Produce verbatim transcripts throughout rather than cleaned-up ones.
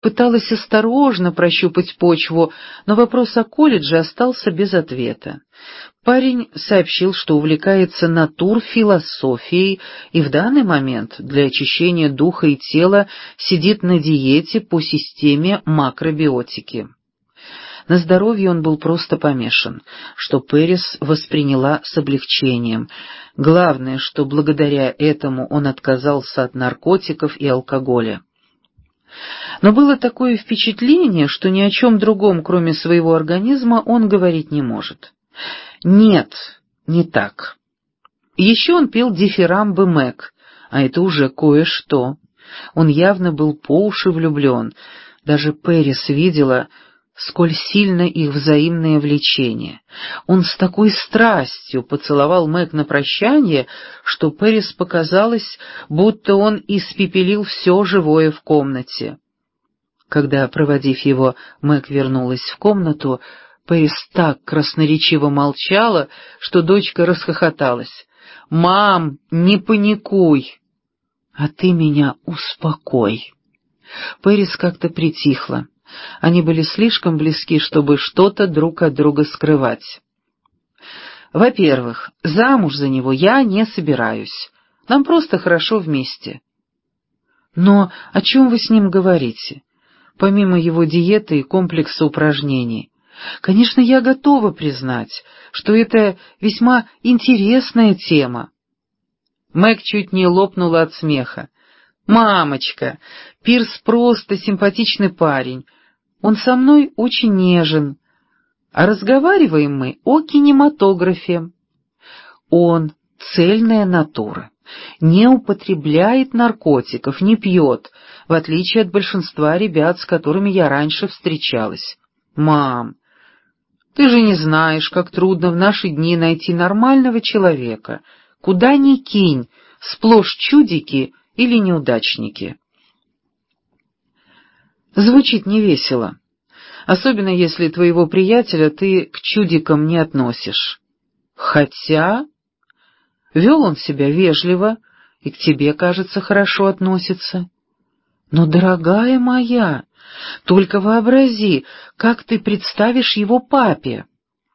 пыталась осторожно прощупать почву, но вопрос о колледже остался без ответа. Парень сообщил, что увлекается натурфилософией и в данный момент для очищения духа и тела сидит на диете по системе макробиотики. На здоровье он был просто помешан, что Пэрис восприняла с облегчением. Главное, что благодаря этому он отказался от наркотиков и алкоголя. Но было такое впечатление, что ни о чем другом, кроме своего организма, он говорить не может. Нет, не так. Еще он пел дифирамбы Мэг, а это уже кое-что. Он явно был по уши влюблен. Даже Пэрис видела, сколь сильно их взаимное влечение. Он с такой страстью поцеловал Мэг на прощание, что Пэрис показалось, будто он испепелил все живое в комнате. Когда, проводив его, Мэг вернулась в комнату, Пэрис так красноречиво молчала, что дочка расхохоталась. «Мам, не паникуй!» «А ты меня успокой!» Пэрис как-то притихла. Они были слишком близки, чтобы что-то друг от друга скрывать. «Во-первых, замуж за него я не собираюсь. Нам просто хорошо вместе». «Но о чем вы с ним говорите? Помимо его диеты и комплекса упражнений. Конечно, я готова признать, что это весьма интересная тема». Мэг чуть не лопнула от смеха. «Мамочка, Пирс просто симпатичный парень. Он со мной очень нежен. А разговариваем мы о кинематографе. Он цельная натура, не употребляет наркотиков, не пьет, в отличие от большинства ребят, с которыми я раньше встречалась. Мам, ты же не знаешь, как трудно в наши дни найти нормального человека. Куда ни кинь, сплошь чудики или неудачники». Звучит невесело, особенно если твоего приятеля ты к чудикам не относишь. Хотя вел он себя вежливо и к тебе, кажется, хорошо относится. Но, дорогая моя, только вообрази, как ты представишь его папе.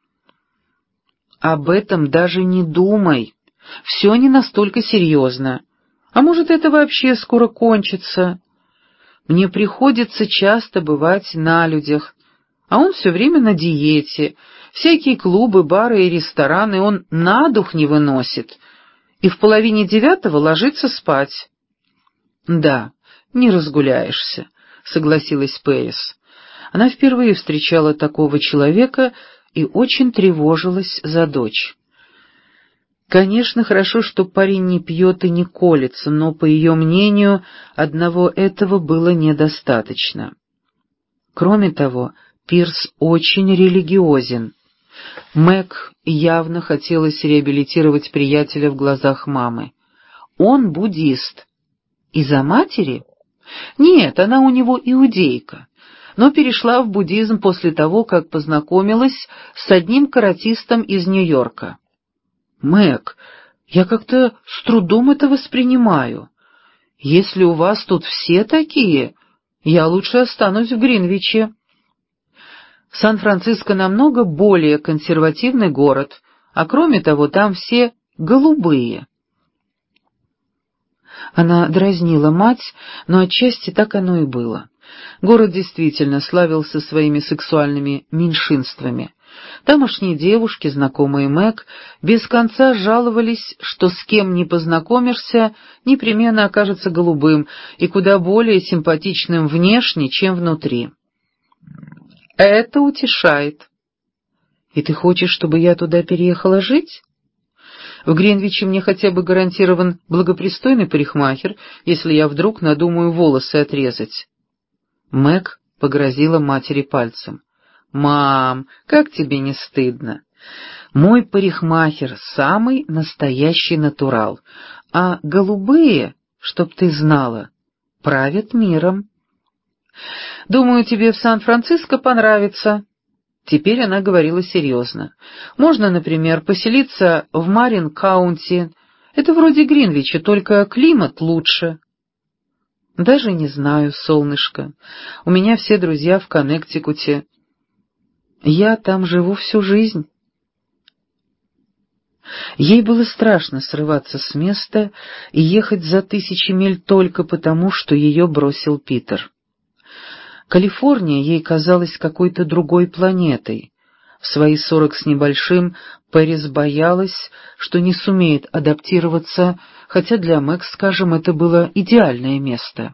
Об этом даже не думай, все не настолько серьезно. А может, это вообще скоро кончится? Мне приходится часто бывать на людях, а он все время на диете, всякие клубы, бары и рестораны он на дух не выносит, и в половине девятого ложится спать. «Да, не разгуляешься», — согласилась Пэрис. Она впервые встречала такого человека и очень тревожилась за дочь. Конечно, хорошо, что парень не пьет и не колется, но, по ее мнению, одного этого было недостаточно. Кроме того, Пирс очень религиозен. Мэг явно хотелось реабилитировать приятеля в глазах мамы. Он буддист. Из-за матери? Нет, она у него иудейка, но перешла в буддизм после того, как познакомилась с одним каратистом из Нью-Йорка. «Мэг, я как-то с трудом это воспринимаю. Если у вас тут все такие, я лучше останусь в Гринвиче. Сан-Франциско намного более консервативный город, а кроме того, там все голубые». Она дразнила мать, но отчасти так оно и было. Город действительно славился своими сексуальными меньшинствами. Тамошние девушки, знакомые Мэг, без конца жаловались, что с кем ни познакомишься, непременно окажется голубым и куда более симпатичным внешне, чем внутри. Это утешает. И ты хочешь, чтобы я туда переехала жить? В Гринвиче мне хотя бы гарантирован благопристойный парикмахер, если я вдруг надумаю волосы отрезать. Мэг погрозила матери пальцем. «Мам, как тебе не стыдно? Мой парикмахер — самый настоящий натурал, а голубые, чтоб ты знала, правят миром. Думаю, тебе в Сан-Франциско понравится». Теперь она говорила серьезно. «Можно, например, поселиться в Марин-Каунти. Это вроде Гринвича, только климат лучше». Даже не знаю, солнышко. У меня все друзья в Коннектикуте. Я там живу всю жизнь. Ей было страшно срываться с места и ехать за тысячи миль только потому, что ее бросил Питер. Калифорния ей казалась какой-то другой планетой. В свои сорок с небольшим Пэрис боялась, что не сумеет адаптироваться, хотя для Мэг, скажем, это было идеальное место.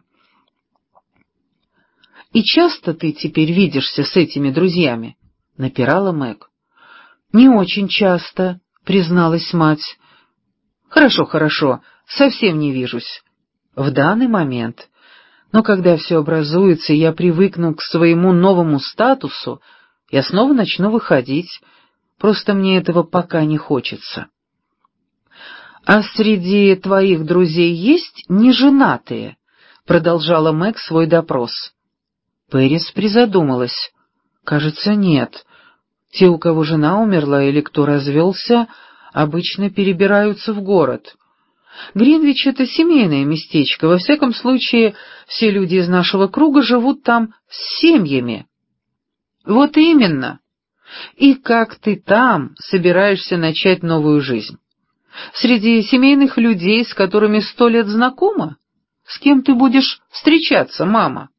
«И часто ты теперь видишься с этими друзьями?» — напирала Мэг. «Не очень часто», — призналась мать. «Хорошо, хорошо, совсем не вижусь. В данный момент. Но когда все образуется, и я привыкну к своему новому статусу, я снова начну выходить. Просто мне этого пока не хочется». «А среди твоих друзей есть неженатые?» — продолжала Мэг свой допрос. Пэрис призадумалась. «Кажется, нет. Те, у кого жена умерла или кто развелся, обычно перебираются в город. Гринвич — это семейное местечко. Во всяком случае, все люди из нашего круга живут там с семьями». «Вот именно. И как ты там собираешься начать новую жизнь? Среди семейных людей, с которыми сто лет знакома? С кем ты будешь встречаться, мама?»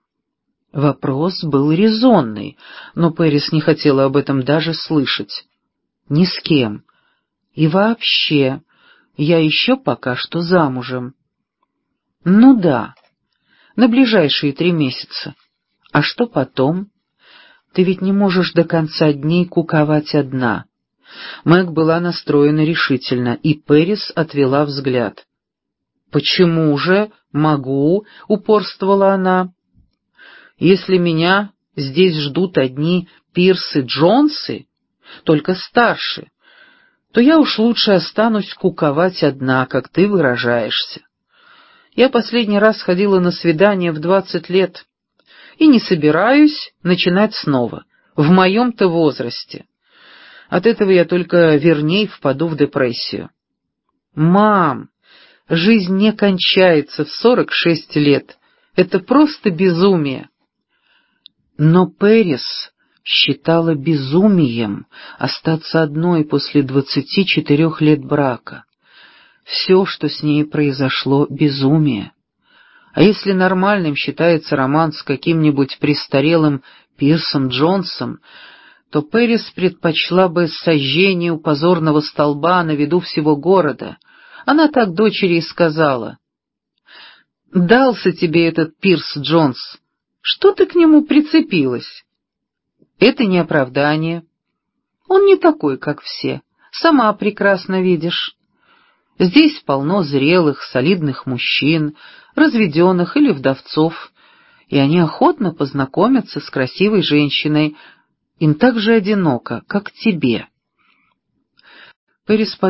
Вопрос был резонный, но Пэрис не хотела об этом даже слышать. «Ни с кем. И вообще, я еще пока что замужем». «Ну да, на ближайшие три месяца. А что потом? Ты ведь не можешь до конца дней куковать одна». Мэг была настроена решительно, и Пэрис отвела взгляд. «Почему же? Могу», — упорствовала она. «Если меня здесь ждут одни Пирсы Джонсы, только старше, то я уж лучше останусь куковать одна, как ты выражаешься. Я последний раз ходила на свидание в двадцать лет и не собираюсь начинать снова, в моем-то возрасте. От этого я только верней впаду в депрессию». «Мам, жизнь не кончается в сорок шесть лет. Это просто безумие». Но Пэрис считала безумием остаться одной после двадцати четырех лет брака. Все, что с ней произошло, безумие. А если нормальным считается роман с каким-нибудь престарелым Пирсом Джонсом, то Пэрис предпочла бы сожжение у позорного столба на виду всего города. Она так дочери и сказала: «Дался тебе этот Пирс Джонс. Что ты к нему прицепилась?» «Это не оправдание. Он не такой, как все. Сама прекрасно видишь. Здесь полно зрелых, солидных мужчин, разведенных или вдовцов, и они охотно познакомятся с красивой женщиной. Им так же одиноко, как тебе». Пэрис